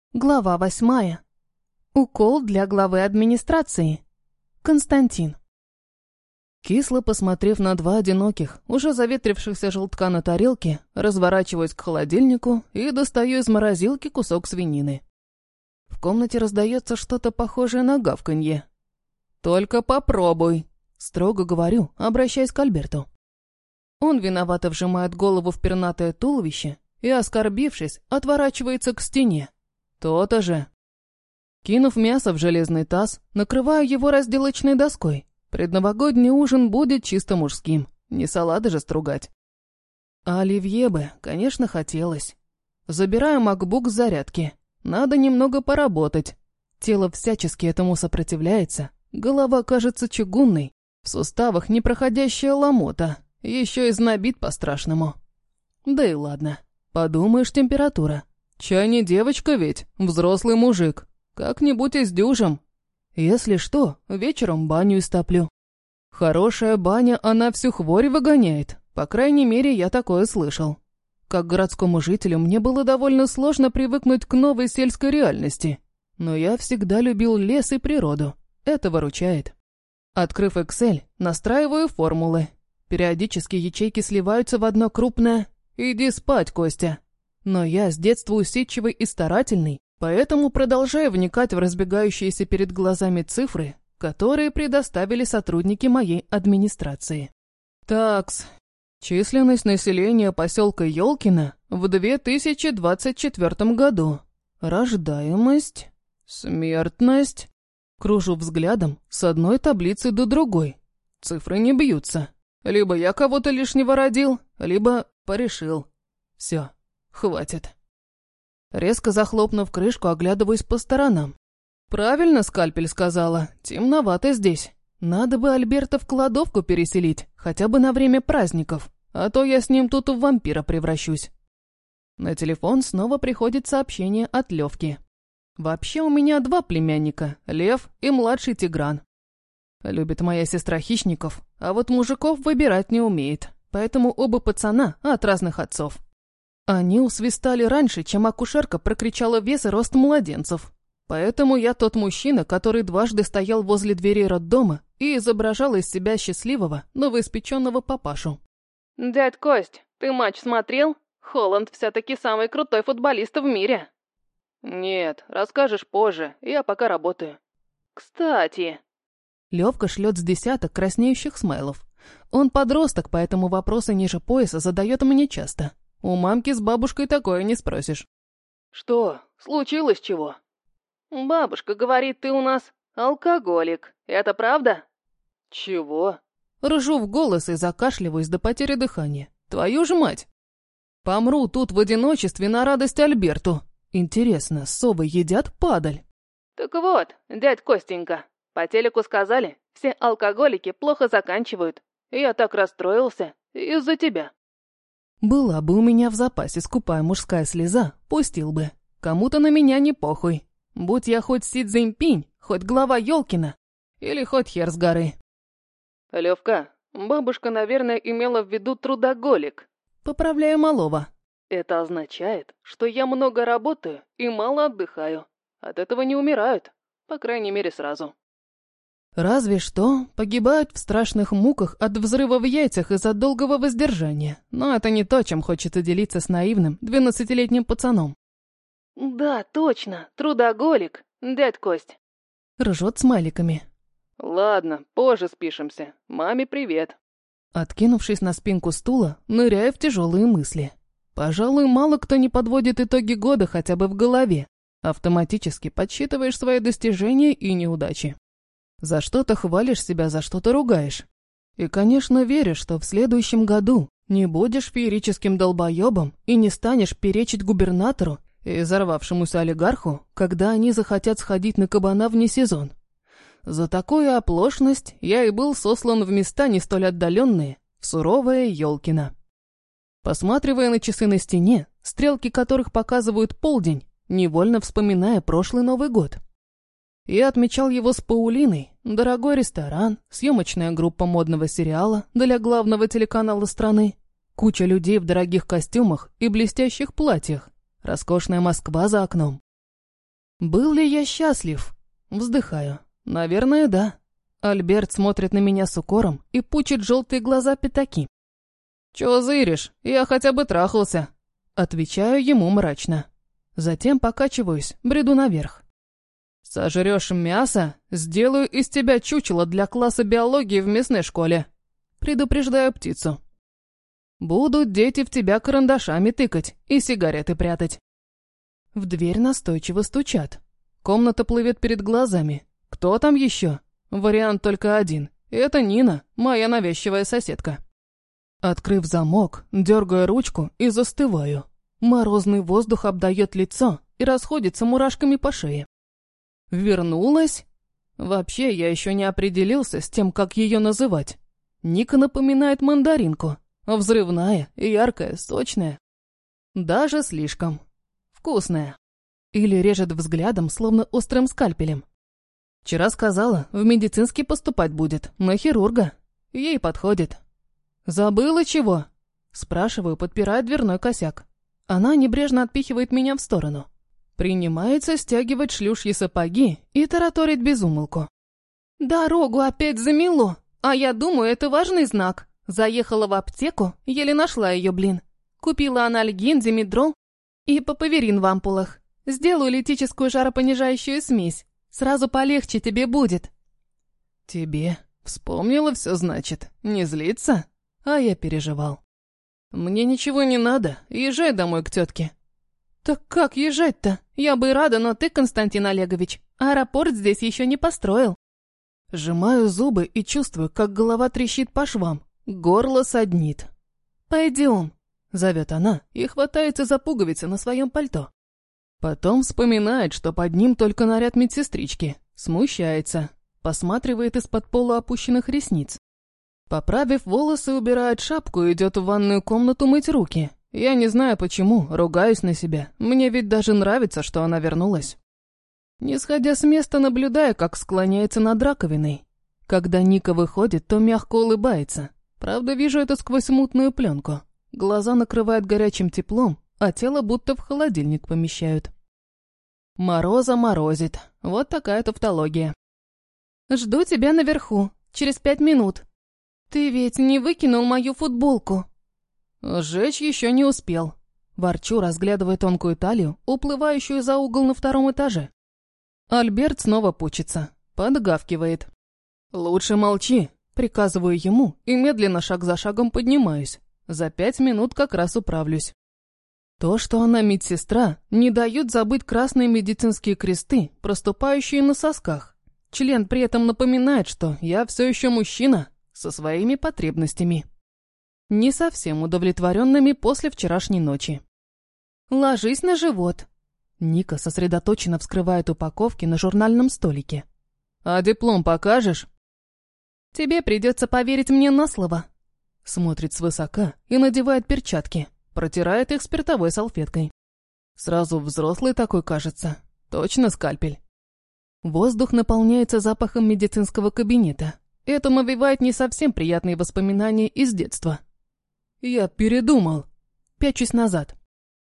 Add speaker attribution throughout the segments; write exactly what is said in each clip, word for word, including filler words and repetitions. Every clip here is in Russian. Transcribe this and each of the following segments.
Speaker 1: Глава восьмая. Укол для главы администрации. Константин. Кисло посмотрев на два одиноких, уже заветрившихся желтка на тарелке, разворачиваюсь к холодильнику и достаю из морозилки кусок свинины. В комнате раздается что-то похожее на гавканье. «Только попробуй», — строго говорю, обращаясь к Альберту. Он виновато вжимает голову в пернатое туловище и, оскорбившись, отворачивается к стене. То-то же. Кинув мясо в железный таз, накрываю его разделочной доской. Предновогодний ужин будет чисто мужским, не салаты же стругать. А оливье бы, конечно, хотелось. Забираю макбук с зарядки. Надо немного поработать. Тело всячески этому сопротивляется. Голова кажется чугунной. В суставах непроходящая ломота. Еще и знобит по-страшному. Да и ладно. Подумаешь, температура. Чай не девочка ведь, взрослый мужик. Как-нибудь издюжим. Если что, вечером баню истоплю. Хорошая баня, она всю хворь выгоняет. По крайней мере, я такое слышал. Как городскому жителю мне было довольно сложно привыкнуть к новой сельской реальности. Но я всегда любил лес и природу. Это выручает. Открыв Excel, настраиваю формулы. Периодически ячейки сливаются в одно крупное. Иди спать, Костя. Но я с детства усидчивый и старательный, поэтому продолжаю вникать в разбегающиеся перед глазами цифры, которые предоставили сотрудники моей администрации. Такс. Численность населения поселка Ёлкино в две тысячи двадцать четвёртом году. Рождаемость. Смертность. Кружу взглядом с одной таблицы до другой. Цифры не бьются. Либо я кого-то лишнего родил, либо порешил. Все. Хватит. Резко захлопнув крышку, оглядываюсь по сторонам. Правильно скальпель сказала, темновато здесь. Надо бы Альберта в кладовку переселить, хотя бы на время праздников, а то я с ним тут в вампира превращусь. На телефон снова приходит сообщение от Левки. Вообще у меня два племянника, Лев и младший Тигран. Любит моя сестра хищников, а вот мужиков выбирать не умеет, поэтому оба пацана от разных отцов. Они усвистали раньше, чем акушерка прокричала вес и рост младенцев. Поэтому я тот мужчина, который дважды стоял возле дверей роддома и изображал из себя счастливого, новоиспеченного папашу. «Дядь Кость, ты матч смотрел? Холланд все-таки самый крутой футболист в мире». «Нет, расскажешь позже, я пока работаю». «Кстати...» Левка шлет с десяток краснеющих смайлов. Он подросток, поэтому вопросы ниже пояса задает мне часто. У мамки с бабушкой такое не спросишь. «Что, случилось чего?» «Бабушка говорит, ты у нас алкоголик. Это правда?» «Чего?» Ржу в голос и закашливаюсь до потери дыхания. «Твою ж мать!» Помру тут в одиночестве на радость Альберту. Интересно, совы едят падаль? «Так вот, дядь Костенька, по телеку сказали, все алкоголики плохо заканчивают. Я так расстроился из-за тебя». Была бы у меня в запасе скупая мужская слеза, пустил бы. Кому-то на меня не похуй. Будь я хоть Си Цзиньпинь, хоть глава Ёлкина, или хоть хер с горы. Левка, бабушка, наверное, имела в виду трудоголик. Поправляю малого. Это означает, что я много работаю и мало отдыхаю. От этого не умирают, по крайней мере, сразу. Разве что погибают в страшных муках от взрыва в яйцах из-за долгого воздержания. Но это не то, чем хочется делиться с наивным двенадцатилетним пацаном. «Да, точно, трудоголик, дядь Кость». Ржет смайликами. «Ладно, позже спишемся. Маме привет». Откинувшись на спинку стула, ныряю в тяжелые мысли. Пожалуй, мало кто не подводит итоги года хотя бы в голове. Автоматически подсчитываешь свои достижения и неудачи. За что-то хвалишь себя, за что-то ругаешь. И, конечно, веришь, что в следующем году не будешь феерическим долбоебом и не станешь перечить губернатору и взорвавшемуся олигарху, когда они захотят сходить на кабана вне сезон. За такую оплошность я и был сослан в места не столь отдаленные, в суровое Ёлкино. Посматривая на часы на стене, стрелки которых показывают полдень, невольно вспоминая прошлый Новый год. Я отмечал его с Паулиной, дорогой ресторан, съемочная группа модного сериала для главного телеканала страны, куча людей в дорогих костюмах и блестящих платьях, роскошная Москва за окном. Был ли я счастлив? Вздыхаю. Наверное, да. Альберт смотрит на меня с укором и пучит желтые глаза пятаки. «Чего зыришь? Я хотя бы трахался!» Отвечаю ему мрачно. Затем покачиваюсь, бреду наверх. «Сожрешь мясо? Сделаю из тебя чучело для класса биологии в местной школе!» Предупреждаю птицу. «Будут дети в тебя карандашами тыкать и сигареты прятать». В дверь настойчиво стучат. Комната плывет перед глазами. Кто там еще? Вариант только один. Это Нина, моя навязчивая соседка. Открыв замок, дергаю ручку и застываю. Морозный воздух обдает лицо и расходится мурашками по шее. Вернулась? Вообще, я еще не определился с тем, как ее называть. Ника напоминает мандаринку. Взрывная, яркая, сочная. Даже слишком. Вкусная. Или режет взглядом, словно острым скальпелем. Вчера сказала, в медицинский поступать будет, на хирурга. Ей подходит. «Забыла чего?» Спрашиваю, подпирая дверной косяк. Она небрежно отпихивает меня в сторону. Принимается стягивать шлюшьи сапоги и тараторить без умолку. «Дорогу опять замело, а я думаю, это важный знак. Заехала в аптеку, еле нашла ее, блин. Купила анальгин, димедрол и папаверин в ампулах. Сделаю литическую жаропонижающую смесь. Сразу полегче тебе будет». «Тебе? Вспомнила все, значит? Не злиться?» А я переживал. «Мне ничего не надо, езжай домой к тетке». «Так как езжать-то? Я бы и рада, но ты, Константин Олегович, аэропорт здесь еще не построил». Сжимаю зубы и чувствую, как голова трещит по швам, горло саднит. «Пойдем», — зовет она и хватается за пуговицы на своем пальто. Потом вспоминает, что под ним только наряд медсестрички, смущается, посматривает из-под полуопущенных ресниц. Поправив волосы, убирает шапку и идет в ванную комнату мыть руки. Я не знаю почему, ругаюсь на себя. Мне ведь даже нравится, что она вернулась. Не сходя с места, наблюдая, как склоняется над раковиной. Когда Ника выходит, то мягко улыбается. Правда, вижу это сквозь мутную пленку. Глаза накрывают горячим теплом, а тело будто в холодильник помещают. Мороза морозит. Вот такая тавтология. «Жду тебя наверху. Через пять минут. Ты ведь не выкинул мою футболку?» «Сжечь еще не успел». Ворчу, разглядывая тонкую талию, уплывающую за угол на втором этаже. Альберт снова пучится, подгавкивает. «Лучше молчи», приказываю ему и медленно шаг за шагом поднимаюсь. За пять минут как раз управлюсь. То, что она медсестра, не дают забыть красные медицинские кресты, проступающие на сосках. Член при этом напоминает, что я все еще мужчина со своими потребностями. Не совсем удовлетворенными после вчерашней ночи. «Ложись на живот». Ника сосредоточенно вскрывает упаковки на журнальном столике. «А диплом покажешь?» «Тебе придется поверить мне на слово». Смотрит свысока и надевает перчатки, протирает их спиртовой салфеткой. Сразу взрослый такой кажется. Точно скальпель. Воздух наполняется запахом медицинского кабинета. Это навевает не совсем приятные воспоминания из детства. Я передумал. Пячусь назад.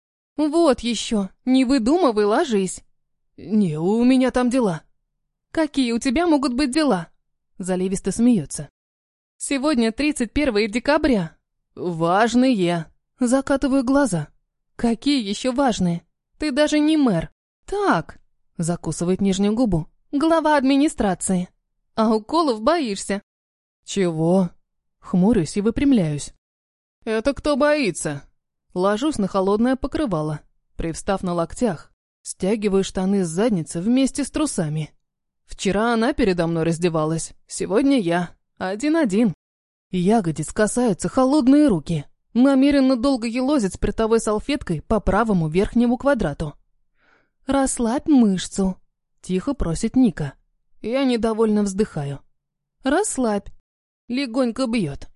Speaker 1: «Вот еще, не выдумывай, ложись». «Не, у меня там дела». «Какие у тебя могут быть дела?» Заливисто смеется. «Сегодня тридцать первое декабря». «Важные». Закатываю глаза. «Какие еще важные? Ты даже не мэр». «Так», закусывает нижнюю губу, «глава администрации. А уколов боишься». «Чего?» Хмурюсь и выпрямляюсь. «Это кто боится?» Ложусь на холодное покрывало. Привстав на локтях, стягиваю штаны с задницы вместе с трусами. Вчера она передо мной раздевалась, сегодня я. Один-один. Ягодиц касаются холодные руки. Намеренно долго елозит спиртовой салфеткой по правому верхнему квадрату. «Расслабь мышцу», — тихо просит Ника. Я недовольно вздыхаю. «Расслабь». Легонько бьет.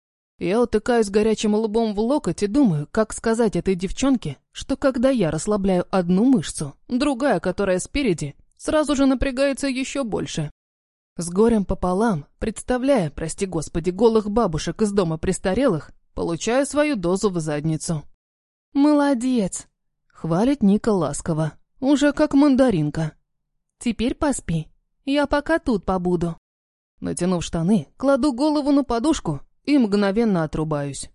Speaker 1: Я утыкаюсь горячим лбом в локоть и думаю, как сказать этой девчонке, что когда я расслабляю одну мышцу, другая, которая спереди, сразу же напрягается еще больше. С горем пополам, представляя, прости господи, голых бабушек из дома престарелых, получаю свою дозу в задницу. «Молодец!» — хвалит Ника ласково. Уже как мандаринка. Теперь поспи. Я пока тут побуду. Натянув штаны, кладу голову на подушку и мгновенно отрубаюсь.